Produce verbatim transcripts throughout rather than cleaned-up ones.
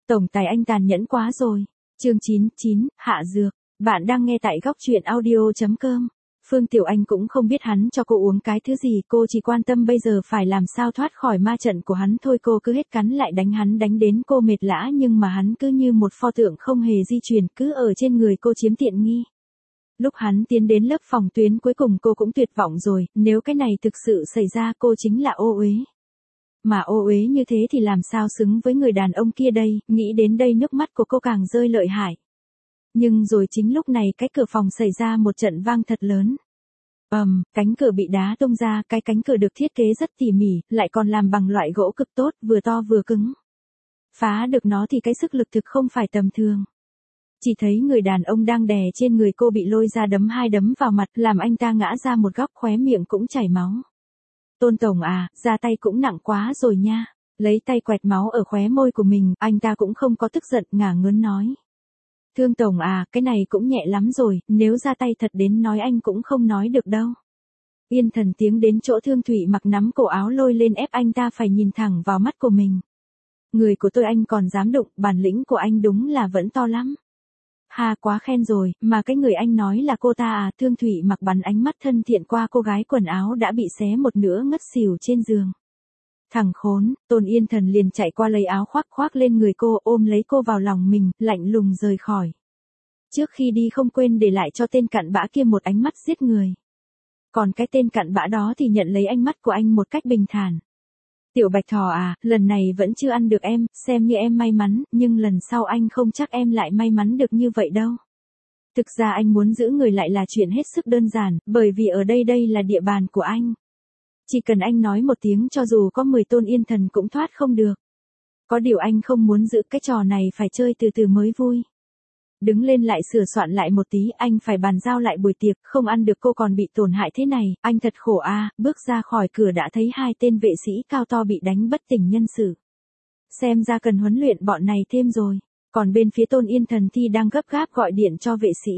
Tổng tài anh tàn nhẫn quá rồi. Chương chín mươi chín, hạ dược. Bạn đang nghe tại góc truyện audio chấm com. Phương Tiểu Anh cũng không biết hắn cho cô uống cái thứ gì, cô chỉ quan tâm bây giờ phải làm sao thoát khỏi ma trận của hắn thôi. Cô cứ hết cắn lại đánh hắn, đánh đến cô mệt lã, nhưng mà hắn cứ như một pho tượng không hề di chuyển, cứ ở trên người cô chiếm tiện nghi. Lúc hắn tiến đến lớp phòng tuyến cuối cùng cô cũng tuyệt vọng rồi, nếu cái này thực sự xảy ra cô chính là ô uế. Mà ô uế như thế thì làm sao xứng với người đàn ông kia đây, nghĩ đến đây nước mắt của cô càng rơi lợi hại. Nhưng rồi chính lúc này cái cửa phòng xảy ra một trận vang thật lớn. ầm, um, cánh cửa bị đá tung ra, cái cánh cửa được thiết kế rất tỉ mỉ, lại còn làm bằng loại gỗ cực tốt, vừa to vừa cứng. Phá được nó thì cái sức lực thực không phải tầm thường. Chỉ thấy người đàn ông đang đè trên người cô bị lôi ra đấm hai đấm vào mặt, làm anh ta ngã ra một góc, khóe miệng cũng chảy máu. Tôn tổng à, ra tay cũng nặng quá rồi nha. Lấy tay quẹt máu ở khóe môi của mình, anh ta cũng không có tức giận, ngả ngớn nói. Thương tổng à, cái này cũng nhẹ lắm rồi, nếu ra tay thật đến nói anh cũng không nói được đâu. Yên Thần tiếng đến chỗ Thương Thụy Mặc nắm cổ áo lôi lên ép anh ta phải nhìn thẳng vào mắt của mình. Người của tôi anh còn dám đụng, bản lĩnh của anh đúng là vẫn to lắm. Ha, quá khen rồi, mà cái người anh nói là cô ta à? Thương Thụy Mặc bắn ánh mắt thân thiện qua cô gái quần áo đã bị xé một nửa ngất xỉu trên giường. Thằng khốn, Tôn Yên Thần liền chạy qua lấy áo khoác khoác lên người cô, ôm lấy cô vào lòng mình, lạnh lùng rời khỏi. Trước khi đi không quên để lại cho tên cặn bã kia một ánh mắt giết người. Còn cái tên cặn bã đó thì nhận lấy ánh mắt của anh một cách bình thản. Tiểu Bạch Thỏ à, lần này vẫn chưa ăn được em, xem như em may mắn, nhưng lần sau anh không chắc em lại may mắn được như vậy đâu. Thực ra anh muốn giữ người lại là chuyện hết sức đơn giản, bởi vì ở đây đây là địa bàn của anh. Chỉ cần anh nói một tiếng cho dù có mười Tôn Yên Thần cũng thoát không được. Có điều anh không muốn giữ cái trò này phải chơi từ từ mới vui. Đứng lên lại sửa soạn lại một tí, anh phải bàn giao lại buổi tiệc, không ăn được cô còn bị tổn hại thế này, anh thật khổ a. À. Bước ra khỏi cửa đã thấy hai tên vệ sĩ cao to bị đánh bất tỉnh nhân sự. Xem ra cần huấn luyện bọn này thêm rồi. Còn bên phía Tôn Yên Thần thì đang gấp gáp gọi điện cho vệ sĩ.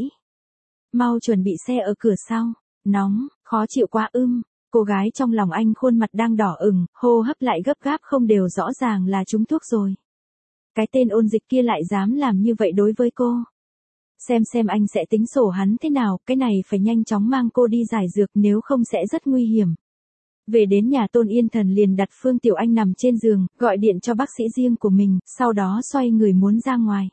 Mau chuẩn bị xe ở cửa sau. Nóng, khó chịu quá ưm. Cô gái trong lòng anh khuôn mặt đang đỏ ửng, hô hấp lại gấp gáp không đều, rõ ràng là trúng thuốc rồi. Cái tên ôn dịch kia lại dám làm như vậy đối với cô. Xem xem anh sẽ tính sổ hắn thế nào, cái này phải nhanh chóng mang cô đi giải dược nếu không sẽ rất nguy hiểm. Về đến nhà Tôn Yên Thần liền đặt Phương Tiểu Anh nằm trên giường, gọi điện cho bác sĩ riêng của mình, sau đó xoay người muốn ra ngoài.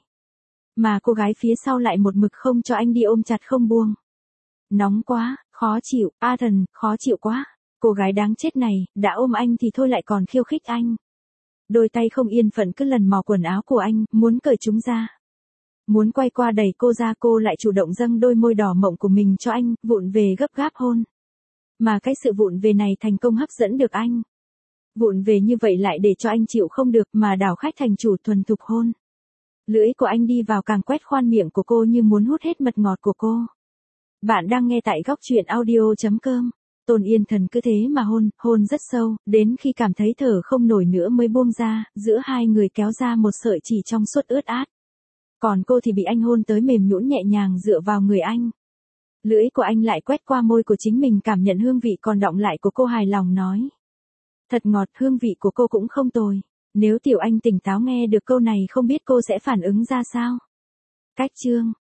Mà cô gái phía sau lại một mực không cho anh đi, ôm chặt không buông. Nóng quá, khó chịu, A Thần, khó chịu quá. Cô gái đáng chết này, đã ôm anh thì thôi lại còn khiêu khích anh. Đôi tay không yên phận cứ lần mò quần áo của anh, muốn cởi chúng ra. Muốn quay qua đẩy cô ra, cô lại chủ động dâng đôi môi đỏ mọng của mình cho anh, vụng về gấp gáp hôn. Mà cái sự vụng về này thành công hấp dẫn được anh. Vụng về như vậy lại để cho anh chịu không được mà đảo khách thành chủ thuần thục hôn. Lưỡi của anh đi vào càng quét khoan miệng của cô như muốn hút hết mật ngọt của cô. Bạn đang nghe tại góc truyện audio chấm com. Tôn Yên Thần cứ thế mà hôn, hôn rất sâu, đến khi cảm thấy thở không nổi nữa mới buông ra, giữa hai người kéo ra một sợi chỉ trong suốt ướt át. Còn cô thì bị anh hôn tới mềm nhũn nhẹ nhàng dựa vào người anh. Lưỡi của anh lại quét qua môi của chính mình, cảm nhận hương vị còn đọng lại của cô, hài lòng nói. Thật ngọt, hương vị của cô cũng không tồi. Nếu Tiểu Anh tỉnh táo nghe được câu này không biết cô sẽ phản ứng ra sao. Cách chương